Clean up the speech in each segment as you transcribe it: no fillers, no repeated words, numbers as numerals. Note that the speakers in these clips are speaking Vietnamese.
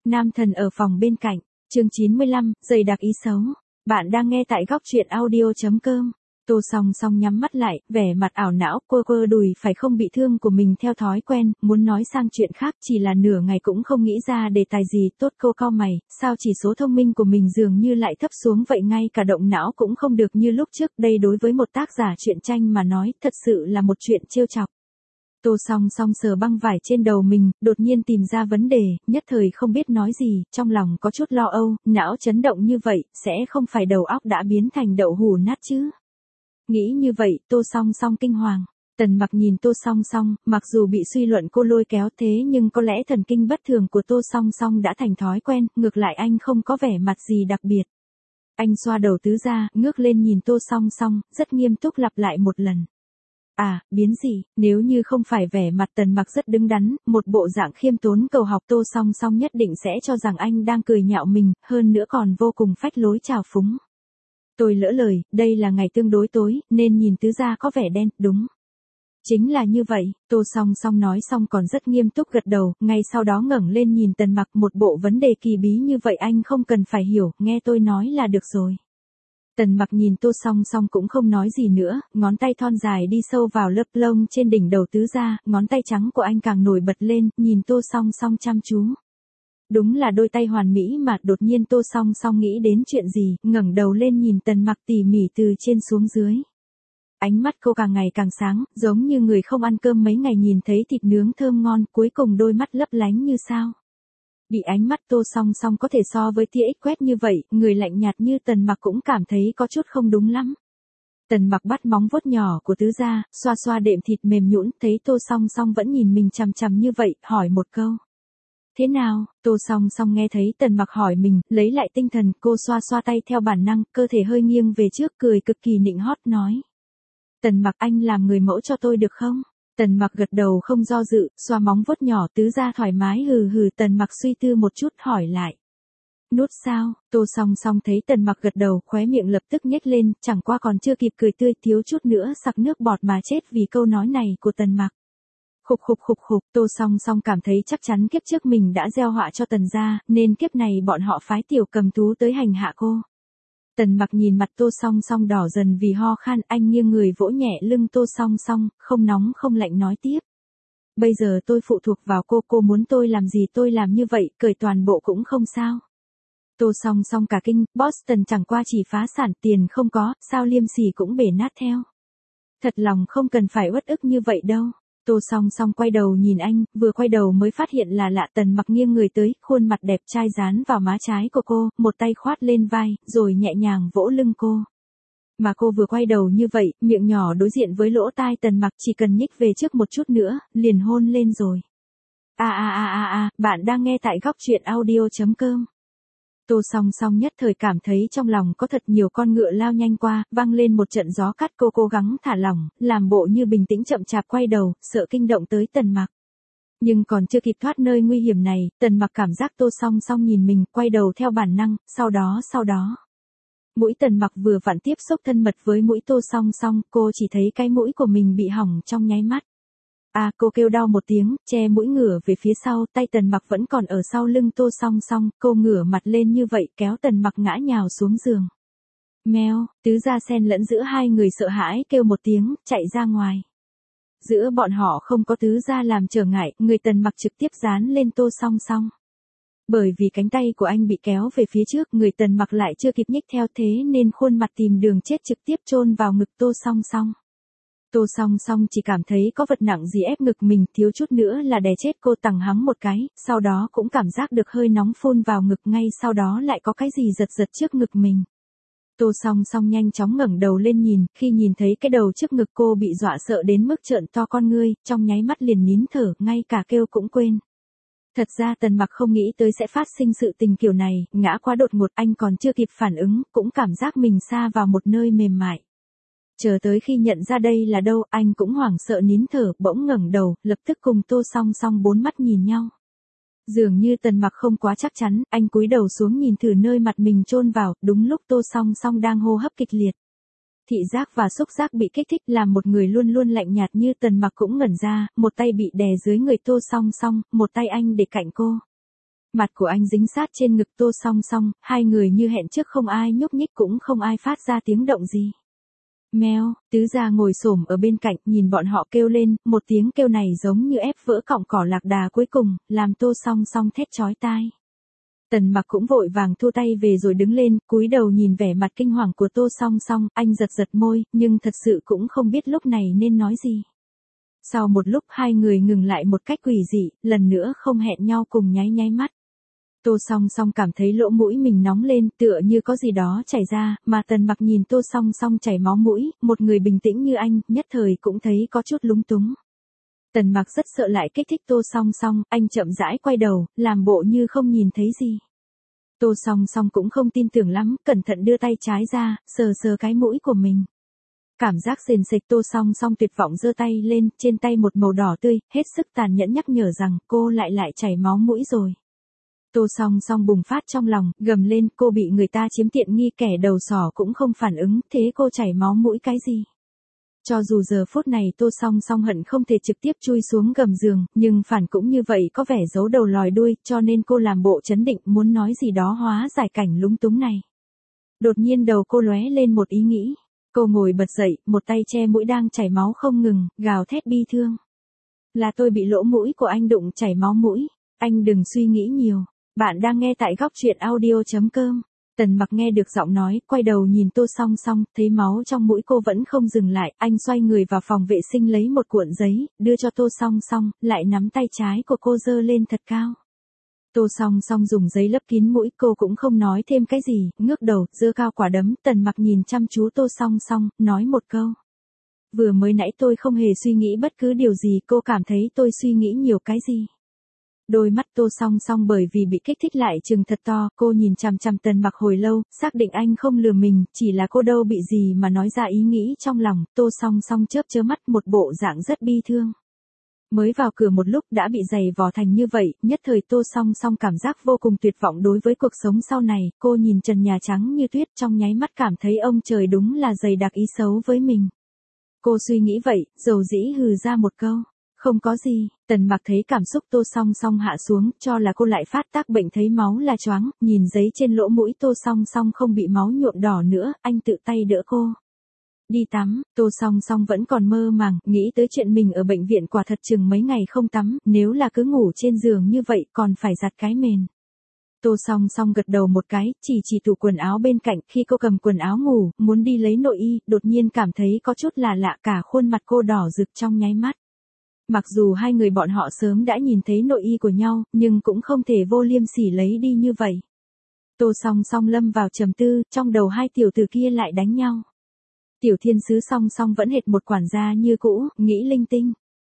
Nam thần ở phòng bên cạnh, chương 95, dày đặc ý xấu. Bạn đang nghe tại góc truyện audio.com. Tô Song Song nhắm mắt lại, vẻ mặt ảo não, quơ quơ đùi phải không bị thương của mình theo thói quen, muốn nói sang chuyện khác chỉ là nửa ngày cũng không nghĩ ra đề tài gì tốt. Cô cau mày, sao chỉ số thông minh của mình dường như lại thấp xuống vậy, ngay cả động não cũng không được như lúc trước. Đây đối với một tác giả truyện tranh mà nói, thật sự là một chuyện trêu chọc. Tô Song Song sờ băng vải trên đầu mình, đột nhiên tìm ra vấn đề, nhất thời không biết nói gì, trong lòng có chút lo âu, não chấn động như vậy, sẽ không phải đầu óc đã biến thành đậu hũ nát chứ? Nghĩ như vậy, Tô Song Song kinh hoàng. Tần Mặc nhìn Tô Song Song, mặc dù bị suy luận cô lôi kéo thế nhưng có lẽ thần kinh bất thường của Tô Song Song đã thành thói quen, ngược lại anh không có vẻ mặt gì đặc biệt. Anh xoa đầu tứ ra, ngước lên nhìn Tô Song Song, rất nghiêm túc lặp lại một lần. À, biến gì, nếu như không phải vẻ mặt Tần Mặc rất đứng đắn, một bộ dạng khiêm tốn cầu học, Tô Song Song nhất định sẽ cho rằng anh đang cười nhạo mình, hơn nữa còn vô cùng phách lối trào phúng. Tôi lỡ lời, đây là ngày tương đối tối, nên nhìn tứ gia có vẻ đen, đúng. Chính là như vậy, Tô Song Song nói xong còn rất nghiêm túc gật đầu, ngay sau đó ngẩng lên nhìn Tần Mặc, một bộ vấn đề kỳ bí như vậy anh không cần phải hiểu, nghe tôi nói là được rồi. Tần Mặc nhìn Tô Song Song cũng không nói gì nữa, ngón tay thon dài đi sâu vào lớp lông trên đỉnh đầu tứ gia, ngón tay trắng của anh càng nổi bật lên, nhìn Tô Song Song chăm chú. Đúng là đôi tay hoàn mỹ mà. Đột nhiên Tô Song Song nghĩ đến chuyện gì, ngẩng đầu lên nhìn Tần Mặc tỉ mỉ từ trên xuống dưới. Ánh mắt cô càng ngày càng sáng, giống như người không ăn cơm mấy ngày nhìn thấy thịt nướng thơm ngon, cuối cùng đôi mắt lấp lánh như sao. Bị ánh mắt Tô Song Song có thể so với tia ích quét như vậy, người lạnh nhạt như Tần Mặc cũng cảm thấy có chút không đúng lắm. Tần Mặc bắt móng vuốt nhỏ của tứ gia, xoa xoa đệm thịt mềm nhũn, thấy Tô Song Song vẫn nhìn mình chằm chằm như vậy, hỏi một câu. Thế nào? Tô Song Song nghe thấy Tần Mặc hỏi mình, lấy lại tinh thần, cô xoa xoa tay theo bản năng, cơ thể hơi nghiêng về trước, cười cực kỳ nịnh hót nói. Tần Mặc, anh làm người mẫu cho tôi được không? Tần Mặc gật đầu không do dự, xoa móng vuốt nhỏ tứ gia thoải mái hừ hừ. Tần Mặc suy tư một chút hỏi lại. Nút sao? Tô Song Song thấy Tần Mặc gật đầu, khóe miệng lập tức nhếch lên, chẳng qua còn chưa kịp cười tươi, thiếu chút nữa sặc nước bọt mà chết vì câu nói này của Tần Mặc. Khục khục khục khục, Tô Song Song cảm thấy chắc chắn kiếp trước mình đã gieo họa cho Tần gia, nên kiếp này bọn họ phái tiểu cầm thú tới hành hạ cô. Tần Mặc nhìn mặt Tô Song Song đỏ dần vì ho khan, anh nghiêng người vỗ nhẹ lưng Tô Song Song, không nóng không lạnh nói tiếp. Bây giờ tôi phụ thuộc vào cô muốn tôi làm gì tôi làm như vậy, cởi toàn bộ cũng không sao. Tô Song Song cả kinh, Boston chẳng qua chỉ phá sản, tiền không có, sao liêm sỉ cũng bể nát theo. Thật lòng không cần phải uất ức như vậy đâu. Tô Song Song quay đầu nhìn anh, vừa quay đầu mới phát hiện là lạ. Tần Mặc nghiêng người tới, khuôn mặt đẹp trai dán vào má trái của cô, một tay khoát lên vai, rồi nhẹ nhàng vỗ lưng cô. Mà cô vừa quay đầu như vậy, miệng nhỏ đối diện với lỗ tai Tần Mặc, chỉ cần nhích về trước một chút nữa, liền hôn lên rồi. Bạn đang nghe tại góc truyện audio.com. Tô Song Song nhất thời cảm thấy trong lòng có thật nhiều con ngựa lao nhanh qua, vang lên một trận gió cát. Cô cố gắng thả lỏng, làm bộ như bình tĩnh chậm chạp quay đầu, sợ kinh động tới Tần Mặc. Nhưng còn chưa kịp thoát nơi nguy hiểm này, Tần Mặc cảm giác Tô Song Song nhìn mình, quay đầu theo bản năng, sau đó. Mũi Tần Mặc vừa vặn tiếp xúc thân mật với mũi Tô Song Song, cô chỉ thấy cái mũi của mình bị hỏng trong nháy mắt. Cô kêu đau một tiếng, che mũi ngửa về phía sau, tay Tần Mặc vẫn còn ở sau lưng Tô Song Song, cô ngửa mặt lên như vậy, kéo Tần Mặc ngã nhào xuống giường. Meo, tứ gia xen lẫn giữa hai người sợ hãi kêu một tiếng, chạy ra ngoài. Giữa bọn họ không có tứ gia làm trở ngại, người Tần Mặc trực tiếp dán lên Tô Song Song. Bởi vì cánh tay của anh bị kéo về phía trước, người Tần Mặc lại chưa kịp nhích theo, thế nên khuôn mặt tìm đường chết trực tiếp chôn vào ngực Tô Song Song. Tô Song Song chỉ cảm thấy có vật nặng gì ép ngực mình, thiếu chút nữa là đè chết cô. Tằng hắng một cái, sau đó cũng cảm giác được hơi nóng phun vào ngực, ngay sau đó lại có cái gì giật giật trước ngực mình. Tô Song Song nhanh chóng ngẩng đầu lên nhìn, khi nhìn thấy cái đầu trước ngực cô bị dọa sợ đến mức trợn to con ngươi, trong nháy mắt liền nín thở, ngay cả kêu cũng quên. Thật ra Tần Mặc không nghĩ tới sẽ phát sinh sự tình kiểu này, ngã quá đột ngột, anh còn chưa kịp phản ứng, cũng cảm giác mình sa vào một nơi mềm mại. Chờ tới khi nhận ra đây là đâu, anh cũng hoảng sợ nín thở, bỗng ngẩng đầu, lập tức cùng Tô Song Song bốn mắt nhìn nhau. Dường như Tần Mặc không quá chắc chắn, anh cúi đầu xuống nhìn thử nơi mặt mình chôn vào, đúng lúc Tô Song Song đang hô hấp kịch liệt. Thị giác và xúc giác bị kích thích, làm một người luôn luôn lạnh nhạt như Tần Mặc cũng ngẩn ra, một tay bị đè dưới người Tô Song Song, một tay anh để cạnh cô. Mặt của anh dính sát trên ngực Tô Song Song, hai người như hẹn trước không ai nhúc nhích cũng không ai phát ra tiếng động gì. Mèo, Tứ Gia ngồi xổm ở bên cạnh nhìn bọn họ kêu lên, một tiếng kêu này giống như ép vỡ cọng cỏ lạc đà cuối cùng, làm Tô Song Song thét chói tai. Tần Mặc cũng vội vàng thu tay về rồi đứng lên, cúi đầu nhìn vẻ mặt kinh hoàng của Tô Song Song, anh giật giật môi, nhưng thật sự cũng không biết lúc này nên nói gì. Sau một lúc hai người ngừng lại một cách quỷ dị, lần nữa không hẹn nhau cùng nháy nháy mắt. Tô Song Song cảm thấy lỗ mũi mình nóng lên tựa như có gì đó chảy ra, mà Tần Mặc nhìn Tô Song Song chảy máu mũi, một người bình tĩnh như anh, nhất thời cũng thấy có chút lúng túng. Tần Mặc rất sợ lại kích thích Tô Song Song, anh chậm rãi quay đầu, làm bộ như không nhìn thấy gì. Tô Song Song cũng không tin tưởng lắm, cẩn thận đưa tay trái ra, sờ sờ cái mũi của mình. Cảm giác sền sệt. Tô Song Song tuyệt vọng giơ tay lên, trên tay một màu đỏ tươi, hết sức tàn nhẫn nhắc nhở rằng cô lại chảy máu mũi rồi. Tô Song Song bùng phát trong lòng, gầm lên, cô bị người ta chiếm tiện nghi, kẻ đầu sỏ cũng không phản ứng, thế cô chảy máu mũi cái gì? Cho dù giờ phút này Tô Song Song hận không thể trực tiếp chui xuống gầm giường, nhưng phản cũng như vậy có vẻ giấu đầu lòi đuôi, cho nên cô làm bộ trấn định muốn nói gì đó hóa giải cảnh lúng túng này. Đột nhiên đầu cô lóe lên một ý nghĩ. Cô ngồi bật dậy, một tay che mũi đang chảy máu không ngừng, gào thét bi thương. Là tôi bị lỗ mũi của anh đụng chảy máu mũi. Anh đừng suy nghĩ nhiều. Bạn đang nghe tại góc truyện audio.com. Tần Mặc nghe được giọng nói, quay đầu nhìn Tô Song Song, thấy máu trong mũi cô vẫn không dừng lại, anh xoay người vào phòng vệ sinh lấy một cuộn giấy, đưa cho Tô Song Song, lại nắm tay trái của cô giơ lên thật cao. Tô Song Song dùng giấy lấp kín mũi, cô cũng không nói thêm cái gì, ngước đầu, giơ cao quả đấm. Tần Mặc nhìn chăm chú Tô Song Song, nói một câu. Vừa mới nãy tôi không hề suy nghĩ bất cứ điều gì, cô cảm thấy tôi suy nghĩ nhiều cái gì? Đôi mắt Tô Song Song bởi vì bị kích thích lại trừng thật to, cô nhìn chằm chằm Tần Mặc hồi lâu, xác định anh không lừa mình, chỉ là cô đâu bị gì mà nói ra ý nghĩ trong lòng. Tô Song Song chớp chớp mắt, một bộ dạng rất bi thương. Mới vào cửa một lúc đã bị giày vò thành như vậy, nhất thời Tô Song Song cảm giác vô cùng tuyệt vọng đối với cuộc sống sau này, cô nhìn trần nhà trắng như tuyết trong nháy mắt cảm thấy ông trời đúng là dày đặc ý xấu với mình. Cô suy nghĩ vậy, dầu dĩ hừ ra một câu. Không có gì. Tần Mặc thấy cảm xúc Tô Song Song hạ xuống, cho là cô lại phát tác bệnh thấy máu là choáng, nhìn giấy trên lỗ mũi Tô Song Song không bị máu nhuộm đỏ nữa, anh tự tay đỡ cô. Đi tắm. Tô Song Song vẫn còn mơ màng, nghĩ tới chuyện mình ở bệnh viện, quả thật chừng mấy ngày không tắm, nếu là cứ ngủ trên giường như vậy còn phải giặt cái mền. Tô Song Song gật đầu một cái, chỉ tủ quần áo bên cạnh, khi cô cầm quần áo ngủ, muốn đi lấy nội y, đột nhiên cảm thấy có chút là lạ, cả khuôn mặt cô đỏ rực trong nháy mắt. Mặc dù hai người bọn họ sớm đã nhìn thấy nội y của nhau, nhưng cũng không thể vô liêm sỉ lấy đi như vậy. Tô Song Song lâm vào trầm tư, trong đầu hai tiểu tử kia lại đánh nhau. Tiểu thiên sứ Song Song vẫn hệt một quản gia như cũ, nghĩ linh tinh.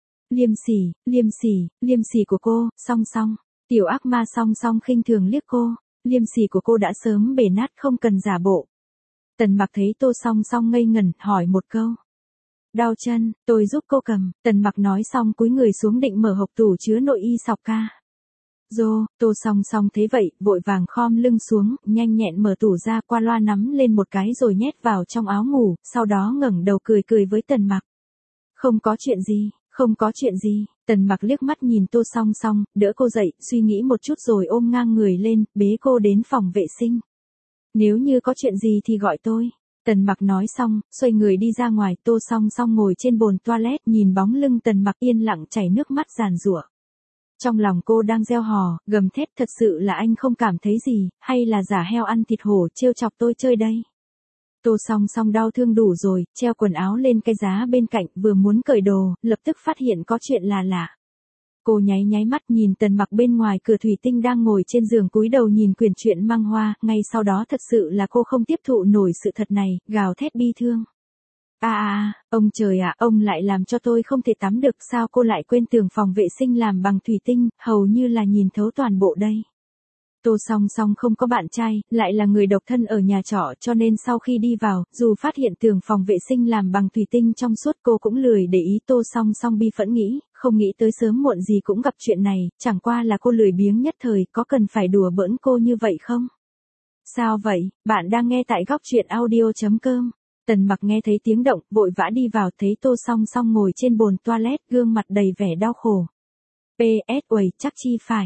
Liêm sỉ của cô, Song Song. Tiểu ác ma Song Song khinh thường liếc cô, liêm sỉ của cô đã sớm bể nát không cần giả bộ. Tần Mặc thấy Tô Song Song ngây ngẩn, hỏi một câu. Đau chân, tôi giúp cô cầm. Tần Mặc nói xong cúi người xuống định mở hộp tủ chứa nội y sọc ca. Tô Song Song thấy vậy, vội vàng khom lưng xuống, nhanh nhẹn mở tủ ra, qua loa nắm lên một cái rồi nhét vào trong áo ngủ, sau đó ngẩng đầu cười với Tần Mặc. Không có chuyện gì. Tần Mặc liếc mắt nhìn Tô Song Song, đỡ cô dậy, suy nghĩ một chút rồi ôm ngang người lên, bế cô đến phòng vệ sinh. Nếu như có chuyện gì thì gọi tôi. Tần Mặc nói xong, xoay người đi ra ngoài. Tô Song Song ngồi trên bồn toilet, nhìn bóng lưng Tần Mặc yên lặng chảy nước mắt giàn giụa. Trong lòng cô đang gieo hò, gầm thét, thật sự là anh không cảm thấy gì, hay là giả heo ăn thịt hổ trêu chọc tôi chơi đây. Tô Song Song đau thương đủ rồi, treo quần áo lên cái giá bên cạnh, vừa muốn cởi đồ, lập tức phát hiện có chuyện là lạ. Cô nháy mắt nhìn Tần Mặc bên ngoài cửa thủy tinh đang ngồi trên giường cúi đầu nhìn quyển truyện mang hoa, ngay sau đó thật sự là cô không tiếp thụ nổi sự thật này, gào thét bi thương. Ông trời ạ, ông lại làm cho tôi không thể tắm được, sao cô lại quên tường phòng vệ sinh làm bằng thủy tinh, hầu như là nhìn thấu toàn bộ đây. Tô Song Song không có bạn trai, lại là người độc thân ở nhà trọ, cho nên sau khi đi vào, dù phát hiện tường phòng vệ sinh làm bằng thủy tinh trong suốt, cô cũng lười để ý. Tô Song Song bi phẫn nghĩ, không nghĩ tới sớm muộn gì cũng gặp chuyện này, chẳng qua là cô lười biếng nhất thời, có cần phải đùa bỡn cô như vậy không? Sao vậy, bạn đang nghe tại góc truyện audio.com. Tần Mặc nghe thấy tiếng động, vội vã đi vào, thấy Tô Song Song ngồi trên bồn toilet, gương mặt đầy vẻ đau khổ. PS uầy, chắc chi phải.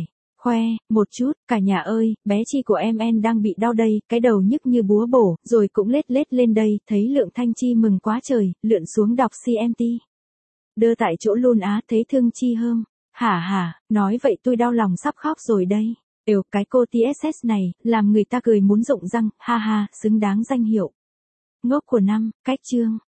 khoe, một chút, cả nhà ơi, bé Chi của em đang bị đau đây, cái đầu nhức như búa bổ, rồi cũng lết lết lên đây, thấy Lượng Thanh Chi mừng quá trời, lượn xuống đọc CMT. Đưa tại chỗ luôn á, thấy thương Chi hơm. Hả, nói vậy tôi đau lòng sắp khóc rồi đây. Cái cô TSS này, làm người ta cười muốn rụng răng, ha ha, xứng đáng danh hiệu. Ngốc của năm, cách chương.